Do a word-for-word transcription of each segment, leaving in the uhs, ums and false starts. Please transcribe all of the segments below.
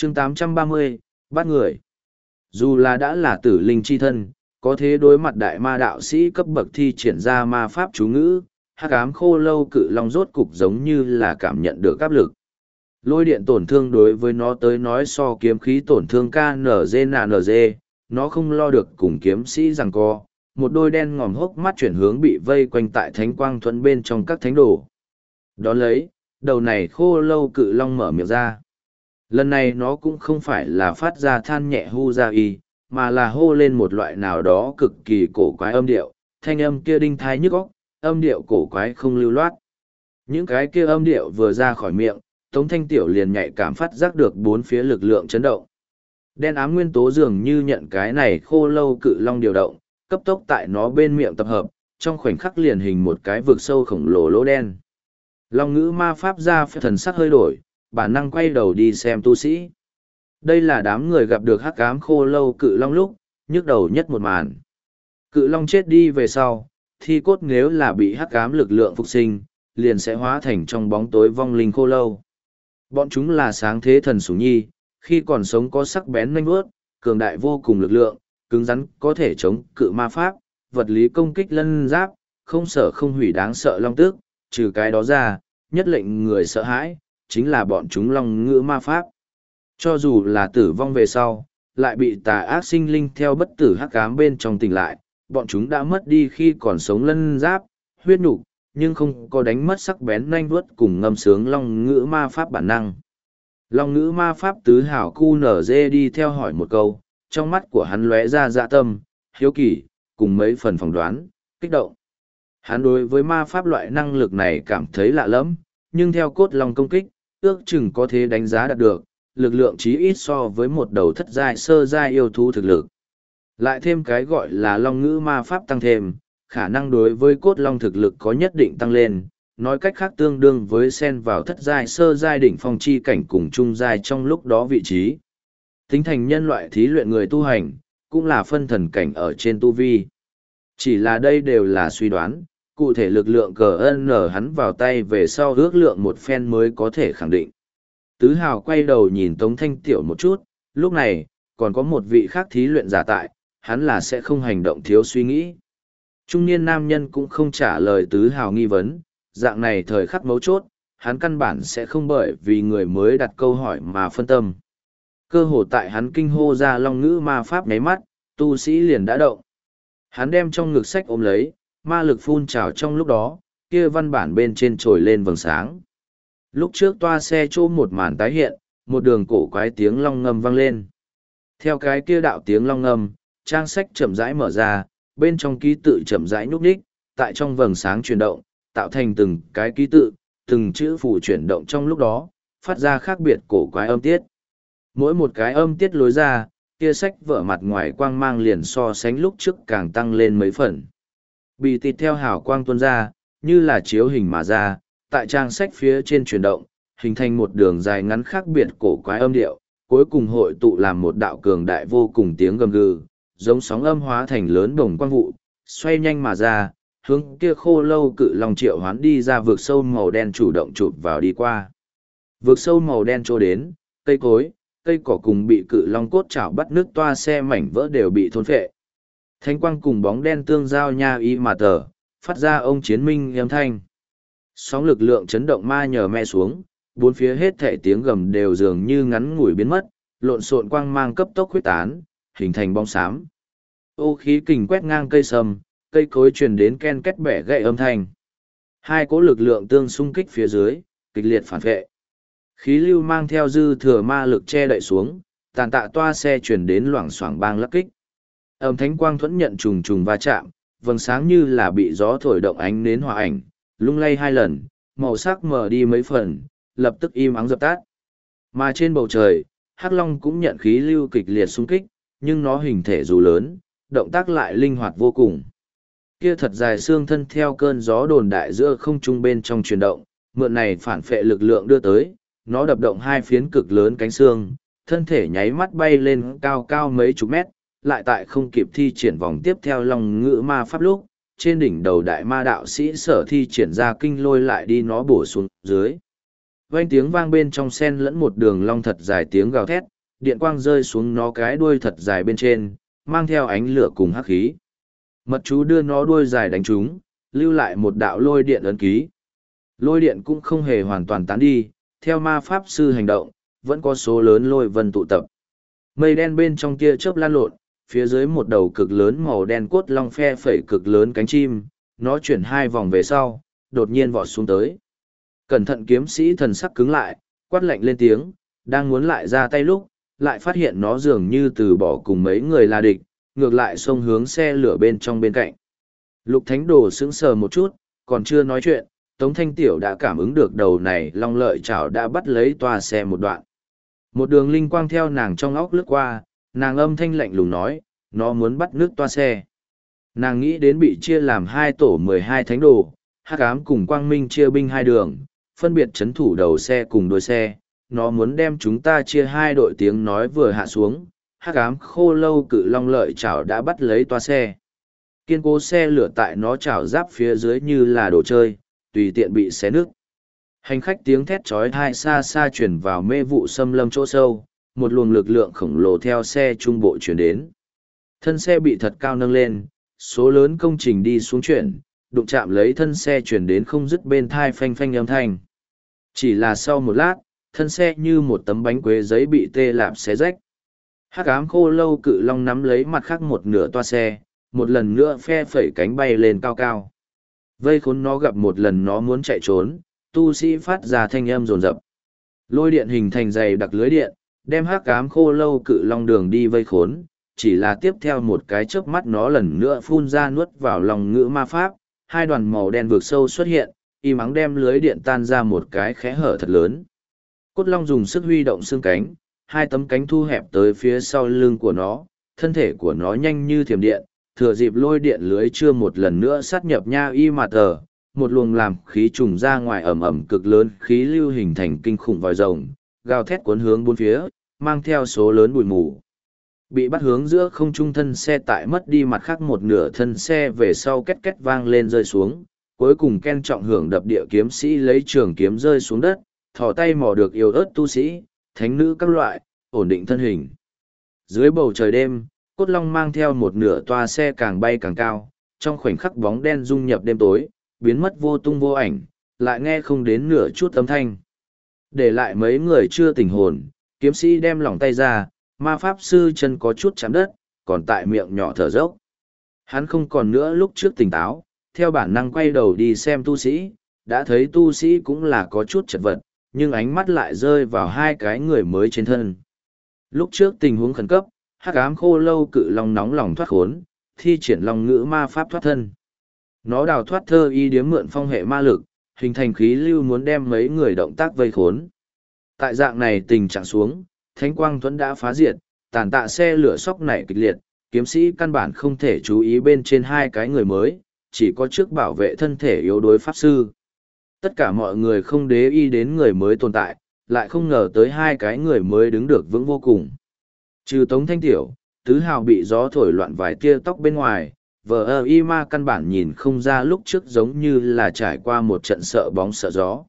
chương tám trăm ba mươi, bắt người. Dù là đã là tử linh chi thân, có thế đối mặt đại ma đạo sĩ cấp bậc thi triển ra ma pháp chú ngữ, hắc ám khô lâu cự long rốt cục giống như là cảm nhận được áp lực. Lôi điện tổn thương đối với nó tới nói so kiếm khí tổn thương ca en giê en giê, nó không lo được cùng kiếm sĩ giằng co, một đôi đen ngòm hốc mắt chuyển hướng bị vây quanh tại thánh quang thuẫn bên trong các thánh đồ. Đón lấy, đầu này khô lâu cự long mở miệng ra. Lần này nó cũng không phải là phát ra than nhẹ hu ra y, mà là hô lên một loại nào đó cực kỳ cổ quái âm điệu, thanh âm kia đinh thai nhức óc, âm điệu cổ quái không lưu loát. Những cái kia âm điệu vừa ra khỏi miệng, Tống Thanh Tiểu liền nhạy cảm phát giác được bốn phía lực lượng chấn động. Đen ám nguyên tố dường như nhận cái này khô lâu cự long điều động, cấp tốc tại nó bên miệng tập hợp, trong khoảnh khắc liền hình một cái vực sâu khổng lồ lỗ đen. Long ngữ ma pháp ra phép thần sắc hơi đổi, bản năng quay đầu đi xem tu sĩ. Đây là đám người gặp được hắc ám khô lâu cự long lúc, nhức đầu nhất một màn. Cự long chết đi về sau, thi cốt nếu là bị hắc ám lực lượng phục sinh, liền sẽ hóa thành trong bóng tối vong linh khô lâu. Bọn chúng là sáng thế thần sủng nhi, khi còn sống có sắc bén nanh vuốt, cường đại vô cùng lực lượng, cứng rắn có thể chống cự ma pháp, vật lý công kích lân giáp, không sợ không hủy đáng sợ long tước, trừ cái đó ra, nhất lệnh người sợ hãi, chính là bọn chúng long ngữ ma pháp. Cho dù là tử vong về sau, lại bị tà ác sinh linh theo bất tử hắc ám bên trong tỉnh lại, bọn chúng đã mất đi khi còn sống lân giáp, huyết nhục, nhưng không có đánh mất sắc bén nanh vuốt cùng ngâm sướng long ngữ ma pháp bản năng. Long ngữ ma pháp tứ hảo cu nở dê đi theo hỏi một câu, trong mắt của hắn lóe ra dạ tâm, hiếu kỳ, cùng mấy phần phỏng đoán, kích động. Hắn đối với ma pháp loại năng lực này cảm thấy lạ lẫm, nhưng theo cốt long công kích, ước chừng có thể đánh giá đạt được, lực lượng chí ít so với một đầu thất giai sơ giai yêu thú thực lực. Lại thêm cái gọi là long ngữ ma pháp tăng thêm, khả năng đối với cốt long thực lực có nhất định tăng lên, nói cách khác tương đương với xen vào thất giai sơ giai đỉnh phong chi cảnh cùng trung giai trong lúc đó vị trí. Tính thành nhân loại thí luyện người tu hành, cũng là phân thần cảnh ở trên tu vi. Chỉ là đây đều là suy đoán, cụ thể lực lượng cờ ân nở hắn vào tay về sau ước lượng một phen mới có thể khẳng định. Tứ Hào quay đầu nhìn Tống Thanh Tiểu một chút, lúc này, còn có một vị khác thí luyện giả tại, hắn là sẽ không hành động thiếu suy nghĩ. Trung niên nam nhân cũng không trả lời Tứ Hào nghi vấn, dạng này thời khắc mấu chốt, hắn căn bản sẽ không bởi vì người mới đặt câu hỏi mà phân tâm. Cơ hồ tại hắn kinh hô ra long ngữ ma pháp nháy mắt, tu sĩ liền đã động. Hắn đem trong ngực sách ôm lấy, ma lực phun trào trong lúc đó, kia văn bản bên trên trồi lên vầng sáng. Lúc trước toa xe chỗ một màn tái hiện, một đường cổ quái tiếng long ngâm vang lên. Theo cái kia đạo tiếng long ngâm, trang sách chậm rãi mở ra, bên trong ký tự chậm rãi nhúc nhích, tại trong vầng sáng chuyển động, tạo thành từng cái ký tự, từng chữ phù chuyển động trong lúc đó, phát ra khác biệt cổ quái âm tiết. Mỗi một cái âm tiết lối ra, kia sách vở mặt ngoài quang mang liền so sánh lúc trước càng tăng lên mấy phần. Bị tịt theo hào quang tuôn ra, như là chiếu hình mà ra, tại trang sách phía trên chuyển động, hình thành một đường dài ngắn khác biệt cổ quái âm điệu, cuối cùng hội tụ làm một đạo cường đại vô cùng tiếng gầm gừ, giống sóng âm hóa thành lớn đồng quang vụ, xoay nhanh mà ra, hướng kia khô lâu cự long triệu hoán đi ra vực sâu màu đen chủ động chụp vào đi qua. Vực sâu màu đen trôi đến, cây cối, cây cỏ cùng bị cự long cốt chảo bắt nước toa xe mảnh vỡ đều bị thôn phệ. Thánh quang cùng bóng đen tương giao nha y mà tờ, phát ra ông chiến minh âm thanh. Sóng lực lượng chấn động ma nhờ me xuống, bốn phía hết thảy tiếng gầm đều dường như ngắn ngủi biến mất, lộn xộn quang mang cấp tốc huyết tán, hình thành bóng xám. Ô khí kình quét ngang cây sầm, cây cối truyền đến ken két bẻ gãy âm thanh. Hai cỗ lực lượng tương xung kích phía dưới, kịch liệt phản vệ. Khí lưu mang theo dư thừa ma lực che đậy xuống, tàn tạ toa xe truyền đến loảng xoảng bang lắc kích. Âm thánh quang thuẫn nhận trùng trùng va chạm, vầng sáng như là bị gió thổi động ánh nến hòa ảnh, lung lay hai lần, màu sắc mờ đi mấy phần, lập tức im ắng dập tắt. Mà trên bầu trời, Hắc Long cũng nhận khí lưu kịch liệt xung kích, nhưng nó hình thể dù lớn, động tác lại linh hoạt vô cùng. Kia thật dài xương thân theo cơn gió đồn đại giữa không trung bên trong chuyển động, mượn này phản phệ lực lượng đưa tới, nó đập động hai phiến cực lớn cánh xương, thân thể nháy mắt bay lên cao cao mấy chục mét, lại tại không kịp thi triển vòng tiếp theo long ngữ ma pháp lúc, trên đỉnh đầu đại ma đạo sĩ sở thi triển ra kinh lôi lại đi nó bổ xuống dưới. Vang tiếng vang bên trong sen lẫn một đường long thật dài tiếng gào thét, điện quang rơi xuống nó cái đuôi thật dài bên trên, mang theo ánh lửa cùng hắc khí. Mật chú đưa nó đuôi dài đánh trúng, lưu lại một đạo lôi điện ấn ký. Lôi điện cũng không hề hoàn toàn tán đi, theo ma pháp sư hành động, vẫn có số lớn lôi vân tụ tập. Mây đen bên trong tia chớp lan lộn, phía dưới một đầu cực lớn màu đen cốt long phe phẩy cực lớn cánh chim, nó chuyển hai vòng về sau, đột nhiên vọt xuống tới. Cẩn thận kiếm sĩ thần sắc cứng lại, quát lạnh lên tiếng, đang muốn lại ra tay lúc, lại phát hiện nó dường như từ bỏ cùng mấy người là địch, ngược lại xông hướng xe lửa bên trong bên cạnh. Lục Thánh Đồ sững sờ một chút, còn chưa nói chuyện, Tống Thanh Tiểu đã cảm ứng được đầu này long lợi chảo đã bắt lấy toa xe một đoạn. Một đường linh quang theo nàng trong óc lướt qua, nàng âm thanh lạnh lùng nói, nó muốn bắt nước toa xe. Nàng nghĩ đến bị chia làm hai tổ mười hai thánh đồ, hắc ám cùng quang minh chia binh hai đường, phân biệt chấn thủ đầu xe cùng đuôi xe, nó muốn đem chúng ta chia hai đội. Tiếng nói vừa hạ xuống, hắc ám khô lâu cự long lợi chảo đã bắt lấy toa xe. Kiên cố xe lửa tại nó chảo giáp phía dưới như là đồ chơi, tùy tiện bị xé nứt. Hành khách tiếng thét chói tai xa xa chuyển vào mê vụ xâm lâm chỗ sâu, một luồng lực lượng khổng lồ theo xe trung bộ chuyển đến. Thân xe bị thật cao nâng lên, số lớn công trình đi xuống chuyển, đụng chạm lấy thân xe chuyển đến không dứt bên thai phanh phanh âm thanh. Chỉ là sau một lát, thân xe như một tấm bánh quế giấy bị tê lạp xé rách. Hắc ám khô lâu cự long nắm lấy mặt khác một nửa toa xe, một lần nữa phe phẩy cánh bay lên cao cao. Vây khốn nó gặp một lần nó muốn chạy trốn, tu sĩ phát ra thanh âm rồn rập. Lôi điện hình thành dày đặc lưới điện, đem hắc ám khô lâu cự long đường đi vây khốn, chỉ là tiếp theo một cái chớp mắt nó lần nữa phun ra nuốt vào lòng ngữ ma pháp, hai đoàn màu đen vượt sâu xuất hiện, y mắng đem lưới điện tan ra một cái khẽ hở thật lớn. Cốt long dùng sức huy động xương cánh, hai tấm cánh thu hẹp tới phía sau lưng của nó, thân thể của nó nhanh như thiểm điện, thừa dịp lôi điện lưới chưa một lần nữa sát nhập nha y mà tờ, một luồng làm khí trùng ra ngoài ẩm ẩm cực lớn, khí lưu hình thành kinh khủng vòi rồng, gào thét cuốn hướng bốn phía, mang theo số lớn bụi mù. Bị bắt hướng giữa không trung thân xe tại mất đi mặt khác một nửa thân xe về sau két két vang lên rơi xuống, cuối cùng Ken trọng hưởng đập địa kiếm sĩ lấy trường kiếm rơi xuống đất, thò tay mò được yếu ớt tu sĩ, thánh nữ các loại, ổn định thân hình. Dưới bầu trời đêm, cốt long mang theo một nửa toa xe càng bay càng cao, trong khoảnh khắc bóng đen dung nhập đêm tối, biến mất vô tung vô ảnh, lại nghe không đến nửa chút âm thanh. Để lại mấy người chưa tỉnh hồn, kiếm sĩ đem lỏng tay ra, ma pháp sư chân có chút chạm đất, còn tại miệng nhỏ thở dốc. Hắn không còn nữa lúc trước tỉnh táo, theo bản năng quay đầu đi xem tu sĩ, đã thấy tu sĩ cũng là có chút chật vật, nhưng ánh mắt lại rơi vào hai cái người mới trên thân. Lúc trước tình huống khẩn cấp, hắc ám khô lâu cự long nóng lòng thoát khốn, thi triển long ngữ ma pháp thoát thân. Nó đào thoát thơ y điếm mượn phong hệ ma lực, hình thành khí lưu muốn đem mấy người động tác vây khốn. Tại dạng này tình trạng xuống, thánh quang thuẫn đã phá diệt, tàn tạ xe lửa sóc nảy kịch liệt, kiếm sĩ căn bản không thể chú ý bên trên hai cái người mới, chỉ có trước bảo vệ thân thể yếu đối pháp sư. Tất cả mọi người không để ý đến người mới tồn tại, lại không ngờ tới hai cái người mới đứng được vững vô cùng. Trừ Tống Thanh Tiểu, tứ hào bị gió thổi loạn vài tia tóc bên ngoài, vờ ơ y ma căn bản nhìn không ra lúc trước giống như là trải qua một trận sợ bóng sợ gió.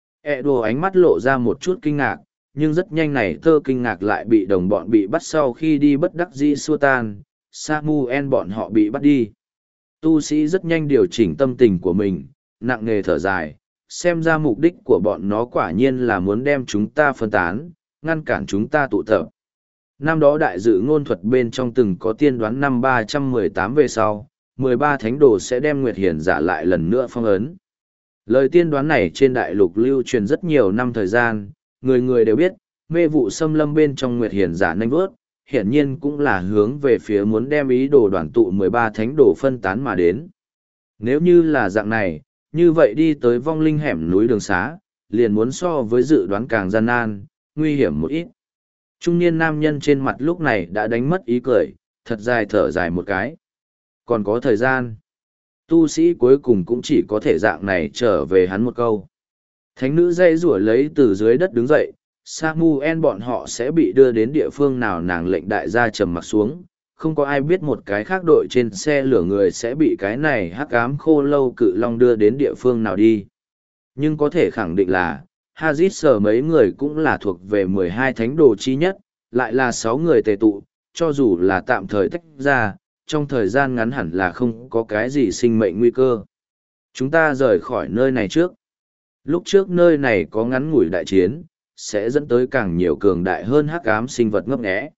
E đồ ánh mắt lộ ra một chút kinh ngạc, nhưng rất nhanh này tơ kinh ngạc lại bị đồng bọn bị bắt sau khi đi bất đắc dĩ xua tan, Samuel bọn họ bị bắt đi. Tu sĩ rất nhanh điều chỉnh tâm tình của mình, nặng nề thở dài, xem ra mục đích của bọn nó quả nhiên là muốn đem chúng ta phân tán, ngăn cản chúng ta tụ tập. Năm đó đại dự ngôn thuật bên trong từng có tiên đoán năm ba trăm mười tám về sau, mười ba thánh đồ sẽ đem Nguyệt Hiển giả lại lần nữa phong ấn. Lời tiên đoán này trên đại lục lưu truyền rất nhiều năm thời gian, người người đều biết, mê vụ xâm lâm bên trong Nguyệt Hiển giả nanh vớt, hiển nhiên cũng là hướng về phía muốn đem ý đồ đoàn tụ mười ba thánh đồ phân tán mà đến. Nếu như là dạng này, như vậy đi tới vong linh hẻm núi đường xá, liền muốn so với dự đoán càng gian nan, nguy hiểm một ít. Trung niên nam nhân trên mặt lúc này đã đánh mất ý cười, thật dài thở dài một cái. Còn có thời gian. Tu sĩ cuối cùng cũng chỉ có thể dạng này trở về hắn một câu. Thánh nữ dây rủa lấy từ dưới đất đứng dậy, Samuel bọn họ sẽ bị đưa đến địa phương nào nàng lệnh đại gia trầm mặc xuống. Không có ai biết một cái khác đội trên xe lửa người sẽ bị cái này hắc ám khô lâu cự long đưa đến địa phương nào đi. Nhưng có thể khẳng định là, Hazit sở mấy người cũng là thuộc về mười hai thánh đồ chi nhất, lại là sáu người tề tụ, cho dù là tạm thời tách ra, trong thời gian ngắn hẳn là không có cái gì sinh mệnh nguy cơ. Chúng ta rời khỏi nơi này trước. Lúc trước nơi này có ngắn ngủi đại chiến, sẽ dẫn tới càng nhiều cường đại hơn hắc ám sinh vật ngấp nghé.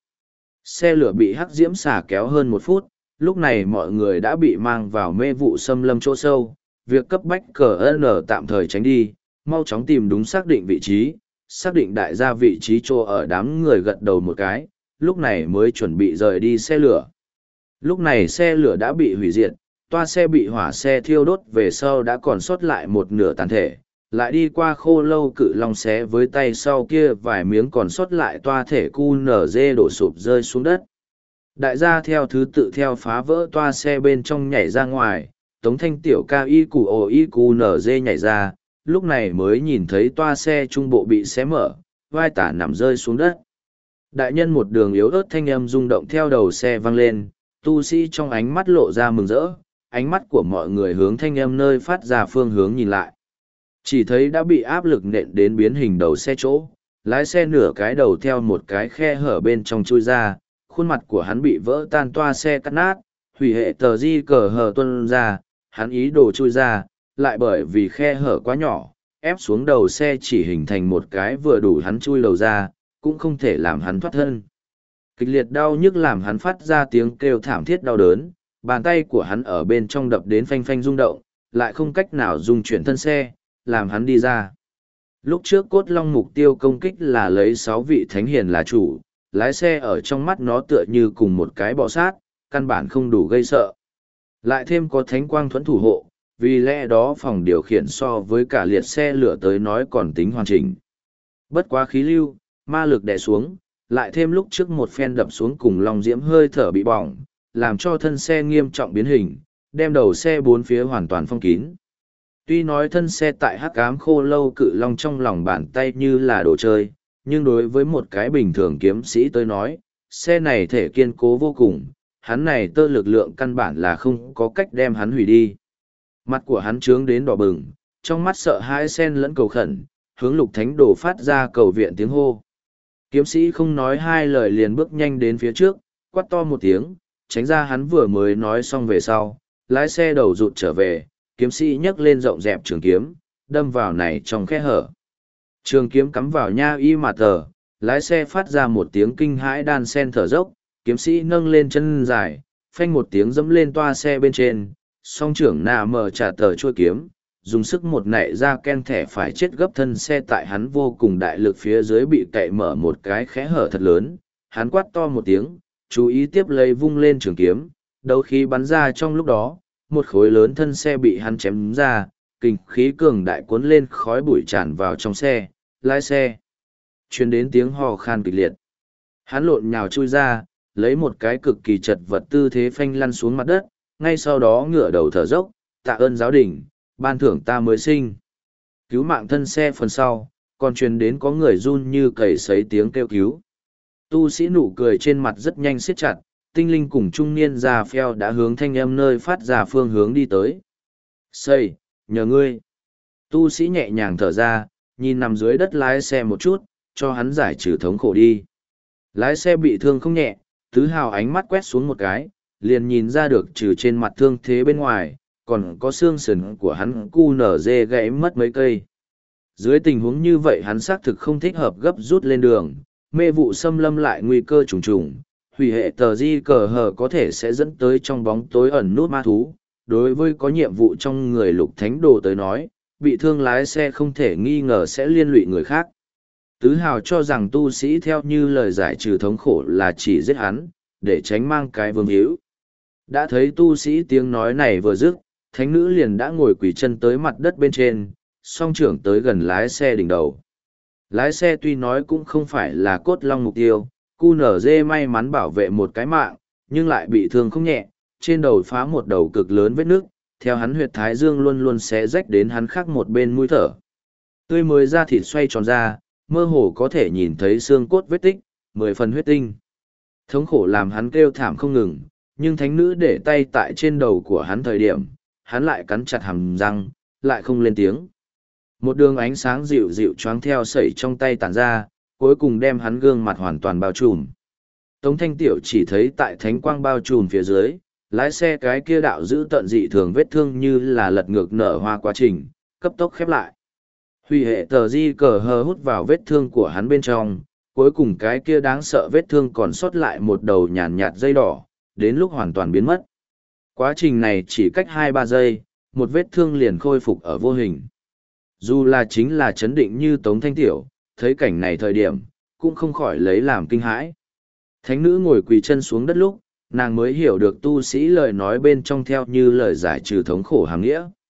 Xe lửa bị hắc diễm xả kéo hơn một phút, lúc này mọi người đã bị mang vào mê vụ xâm lâm chỗ sâu, việc cấp bách cờ N tạm thời tránh đi, mau chóng tìm đúng xác định vị trí, xác định đại gia vị trí chỗ ở đám người gật đầu một cái, lúc này mới chuẩn bị rời đi xe lửa. Lúc này xe lửa đã bị hủy diệt, toa xe bị hỏa xe thiêu đốt về sau đã còn sót lại một nửa tàn thể, lại đi qua khô lâu cự long xé với tay sau kia vài miếng còn sót lại toa thể cu nở dê đổ sụp rơi xuống đất. Đại gia theo thứ tự theo phá vỡ toa xe bên trong nhảy ra ngoài, tống thanh tiểu ca y củ ồ y cu nở dê nhảy ra, lúc này mới nhìn thấy toa xe trung bộ bị xé mở, vai tả nằm rơi xuống đất. Đại nhân một đường yếu ớt thanh âm rung động theo đầu xe vang lên, tu sĩ trong ánh mắt lộ ra mừng rỡ, ánh mắt của mọi người hướng thanh âm nơi phát ra phương hướng nhìn lại. Chỉ thấy đã bị áp lực nện đến biến hình đầu xe chỗ, lái xe nửa cái đầu theo một cái khe hở bên trong chui ra, khuôn mặt của hắn bị vỡ tan toa xe cắt nát, hủy hệ tờ di cờ hờ tuân ra, hắn ý đồ chui ra, lại bởi vì khe hở quá nhỏ, ép xuống đầu xe chỉ hình thành một cái vừa đủ hắn chui đầu ra, cũng không thể làm hắn thoát thân. Kịch liệt đau nhức làm hắn phát ra tiếng kêu thảm thiết đau đớn, bàn tay của hắn ở bên trong đập đến phanh phanh rung động, lại không cách nào dung chuyển thân xe, làm hắn đi ra. Lúc trước cốt long mục tiêu công kích là lấy sáu vị thánh hiền là chủ, lái xe ở trong mắt nó tựa như cùng một cái bọ sát, căn bản không đủ gây sợ. Lại thêm có thánh quang thuẫn thủ hộ, vì lẽ đó phòng điều khiển so với cả liệt xe lửa tới nói còn tính hoàn chỉnh. Bất quá khí lưu, ma lực đè xuống, lại thêm lúc trước một phen đập xuống cùng long diễm hơi thở bị bỏng, làm cho thân xe nghiêm trọng biến hình, đem đầu xe bốn phía hoàn toàn phong kín. Tuy nói thân xe tại hắc ám khô lâu cự long trong lòng bàn tay như là đồ chơi, nhưng đối với một cái bình thường kiếm sĩ tới nói, xe này thể kiên cố vô cùng, hắn này tơ lực lượng căn bản là không có cách đem hắn hủy đi. Mặt của hắn trướng đến đỏ bừng, trong mắt sợ hãi sen lẫn cầu khẩn, hướng lục thánh đồ phát ra cầu viện tiếng hô. Kiếm sĩ không nói hai lời liền bước nhanh đến phía trước, quát to một tiếng, tránh ra hắn vừa mới nói xong về sau, lái xe đầu rụt trở về, kiếm sĩ nhấc lên rộng dẹp trường kiếm, đâm vào này trong khe hở. Trường kiếm cắm vào nha y mà tờ, lái xe phát ra một tiếng kinh hãi đan sen thở dốc, kiếm sĩ nâng lên chân dài, phanh một tiếng dẫm lên toa xe bên trên, song trưởng nà mở trả tờ chuôi kiếm, dùng sức một nạy ra ken thẻ phải chết gấp thân xe tại hắn vô cùng đại lực phía dưới bị cậy mở một cái khẽ hở thật lớn, hắn quát to một tiếng, chú ý tiếp lấy vung lên trường kiếm, đấu khí bắn ra trong lúc đó, một khối lớn thân xe bị hắn chém ra, kinh khí cường đại cuốn lên khói bụi tràn vào trong xe, lái xe. Truyền đến tiếng hò khan kịch liệt. Hắn lộn nhào chui ra, lấy một cái cực kỳ chật vật tư thế phanh lăn xuống mặt đất, ngay sau đó ngửa đầu thở dốc, tạ ơn giáo đình, ban thưởng ta mới sinh. Cứu mạng thân xe phần sau, còn truyền đến có người run như cầy sấy tiếng kêu cứu. Tu sĩ nụ cười trên mặt rất nhanh siết chặt, tinh linh cùng trung niên già phèo đã hướng thanh âm nơi phát ra phương hướng đi tới. Xây, nhờ ngươi. Tu sĩ nhẹ nhàng thở ra, nhìn nằm dưới đất lái xe một chút, cho hắn giải trừ thống khổ đi. Lái xe bị thương không nhẹ, tứ hào ánh mắt quét xuống một cái, liền nhìn ra được trừ trên mặt thương thế bên ngoài, còn có xương sườn của hắn cu nở dê gãy mất mấy cây. Dưới tình huống như vậy hắn xác thực không thích hợp gấp rút lên đường, mê vụ xâm lâm lại nguy cơ trùng trùng, hủy hệ tờ di cờ hờ có thể sẽ dẫn tới trong bóng tối ẩn nút ma thú. Đối với có nhiệm vụ trong người lục thánh đồ tới nói, bị thương lái xe không thể nghi ngờ sẽ liên lụy người khác. Tứ hào cho rằng tu sĩ theo như lời giải trừ thống khổ là chỉ giết hắn, để tránh mang cái vương hữu. Đã thấy tu sĩ tiếng nói này vừa dứt, thánh nữ liền đã ngồi quỳ chân tới mặt đất bên trên, song trưởng tới gần lái xe đỉnh đầu. Lái xe tuy nói cũng không phải là cốt long mục tiêu, cu nở dê may mắn bảo vệ một cái mạng, nhưng lại bị thương không nhẹ, trên đầu phá một đầu cực lớn vết nước, theo hắn huyệt thái dương luôn luôn xé rách đến hắn khác một bên mũi thở. Tươi mới da thịt xoay tròn ra, mơ hồ có thể nhìn thấy xương cốt vết tích, mười phần huyết tinh. Thống khổ làm hắn kêu thảm không ngừng, nhưng thánh nữ để tay tại trên đầu của hắn thời điểm, hắn lại cắn chặt hàm răng, lại không lên tiếng. Một đường ánh sáng dịu dịu choáng theo sẩy trong tay tản ra, cuối cùng đem hắn gương mặt hoàn toàn bao trùm. Tống Thanh Tiểu chỉ thấy tại thánh quang bao trùm phía dưới, lái xe cái kia đạo giữ tận dị thường vết thương như là lật ngược nở hoa quá trình, cấp tốc khép lại. Huy hệ tờ di cờ hờ hút vào vết thương của hắn bên trong, cuối cùng cái kia đáng sợ vết thương còn sót lại một đầu nhàn nhạt dây đỏ, đến lúc hoàn toàn biến mất. Quá trình này chỉ cách hai ba giây, một vết thương liền khôi phục ở vô hình. Dù là chính là chấn định như Tống Thanh Tiểu, thấy cảnh này thời điểm, cũng không khỏi lấy làm kinh hãi. Thánh nữ ngồi quỳ chân xuống đất lúc, nàng mới hiểu được tu sĩ lời nói bên trong theo như lời giải trừ thống khổ hàng nghĩa.